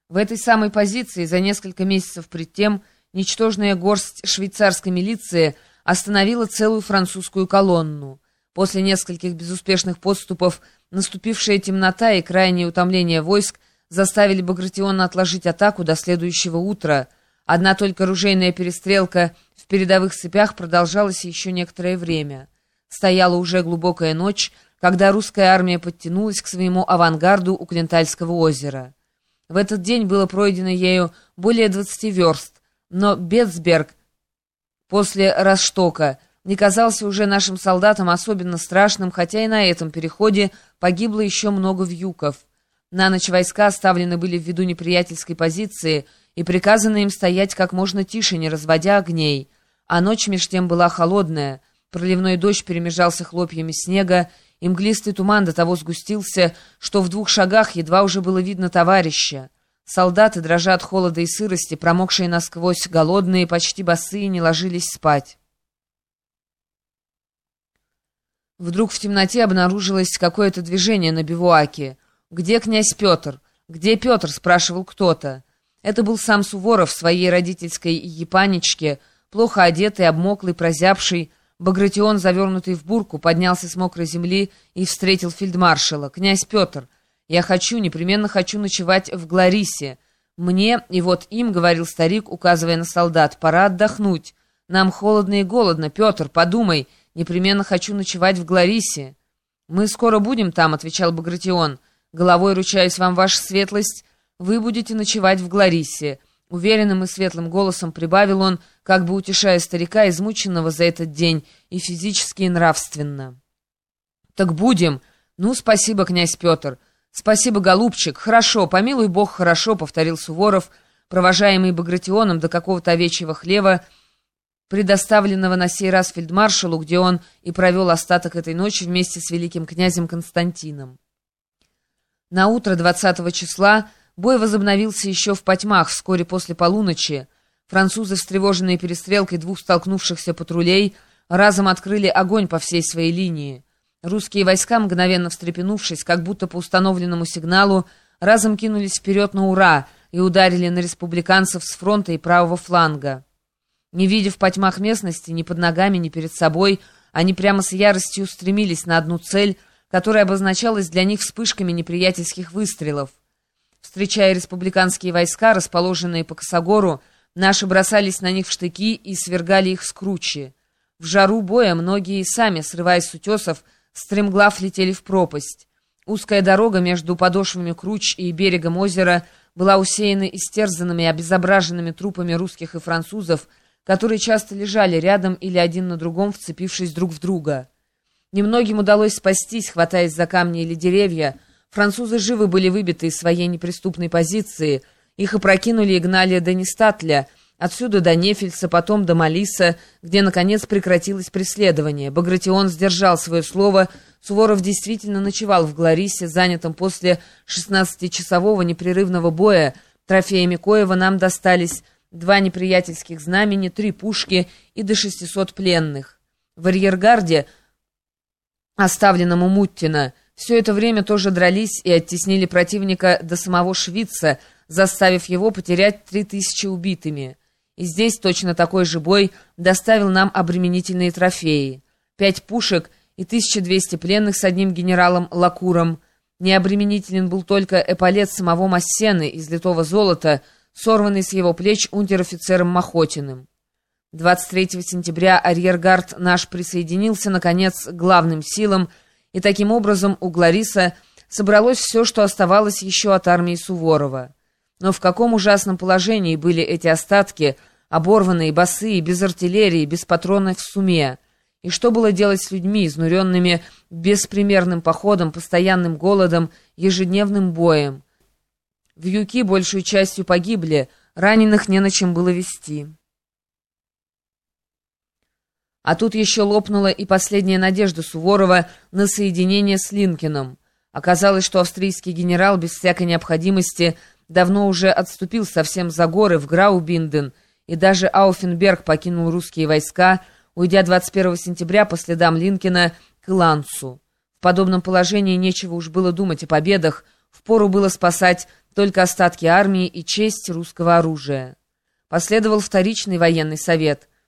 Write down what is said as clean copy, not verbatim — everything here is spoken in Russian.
В этой самой позиции за несколько месяцев пред тем ничтожная горсть швейцарской милиции остановила целую французскую колонну. После нескольких безуспешных подступов наступившая темнота и крайнее утомление войск заставили Багратиона отложить атаку до следующего утра. Одна только ружейная перестрелка в передовых цепях продолжалась еще некоторое время. Стояла уже глубокая ночь, когда русская армия подтянулась к своему авангарду у Клентальского озера. В этот день было пройдено ею более 20 верст, но Бетцберг после Ростока не казался уже нашим солдатам особенно страшным, хотя и на этом переходе погибло еще много вьюков. На ночь войска оставлены были в виду неприятельской позиции и приказано им стоять как можно тише, не разводя огней. А ночь меж тем была холодная, проливной дождь перемежался хлопьями снега, и мглистый туман до того сгустился, что в 2 шагах едва уже было видно товарища. Солдаты, дрожа от холода и сырости, промокшие насквозь, голодные, почти босые, не ложились спать. Вдруг в темноте обнаружилось какое-то движение на бивуаке. «Где князь Петр? Где Петр?» — спрашивал кто-то. Это был сам Суворов в своей родительской епанечке, плохо одетый, обмоклый, прозябший. Багратион, завернутый в бурку, поднялся с мокрой земли и встретил фельдмаршала. «Князь Петр, я непременно хочу ночевать в Гларисе. Мне, и вот им, — говорил старик, указывая на солдат, — пора отдохнуть. Нам холодно и голодно, Петр, подумай, непременно хочу ночевать в Гларисе». «Мы скоро будем там», — отвечал Багратион. «Головой ручаюсь вам, ваша светлость, вы будете ночевать в Гларисе». Уверенным и светлым голосом прибавил он, как бы утешая старика, измученного за этот день и физически, и нравственно. «Так будем. Ну, спасибо, князь Петр. Спасибо, голубчик. Хорошо, помилуй бог, хорошо», — повторил Суворов, провожаемый Багратионом до какого-то овечьего хлева, предоставленного на сей раз фельдмаршалу, где он и провел остаток этой ночи вместе с великим князем Константином. На утро 20 числа бой возобновился еще в потьмах вскоре после полуночи. Французы, встревоженные перестрелкой 2 столкнувшихся патрулей, разом открыли огонь по всей своей линии. Русские войска, мгновенно встрепенувшись, как будто по установленному сигналу, разом кинулись вперед на ура и ударили на республиканцев с фронта и правого фланга. Не видя в потьмах местности ни под ногами, ни перед собой, они прямо с яростью стремились на одну цель, которая обозначалась для них вспышками неприятельских выстрелов. Встречая республиканские войска, расположенные по косогору, наши бросались на них в штыки и свергали их с кручи. В жару боя многие сами, срываясь с утесов, стремглав летели в пропасть. Узкая дорога между подошвами круч и берегом озера была усеяна истерзанными и обезображенными трупами русских и французов, которые часто лежали рядом или один на другом, вцепившись друг в друга. Немногим удалось спастись, хватаясь за камни или деревья. Французы живы были выбиты из своей неприступной позиции, их опрокинули и гнали до Нестатля, отсюда до Нефельса, потом до Малиса, где, наконец, прекратилось преследование. Багратион сдержал свое слово, Суворов действительно ночевал в Гларисе, занятом после 16-часового непрерывного боя, трофеями коего нам достались 2 неприятельских знамени, 3 пушки и до 600 пленных. В арьергарде, оставленном у Муттина, все это время тоже дрались и оттеснили противника до самого Швица, заставив его потерять 3000 убитыми. И здесь точно такой же бой доставил нам обременительные трофеи. 5 пушек и 1200 пленных с одним генералом Лакуром. Необременителен был только эполет самого Массены из литого золота, сорванный с его плеч унтер-офицером Махотиным. 23 сентября арьергард наш присоединился, наконец, к главным силам, и таким образом у Глариса собралось все, что оставалось еще от армии Суворова. Но в каком ужасном положении были эти остатки, оборванные, босые, без артиллерии, без патронов в суме? И что было делать с людьми, изнуренными беспримерным походом, постоянным голодом, ежедневным боем? Вьюки большей частью погибли, раненых не на чем было везти. А тут еще лопнула и последняя надежда Суворова на соединение с Линкеном. Оказалось, что австрийский генерал без всякой необходимости давно уже отступил совсем за горы в Граубинден, и даже Ауфенберг покинул русские войска, уйдя 21 сентября по следам Линкена к Иланцу. В подобном положении нечего уж было думать о победах, впору было спасать только остатки армии и честь русского оружия. Последовал вторичный военный совет,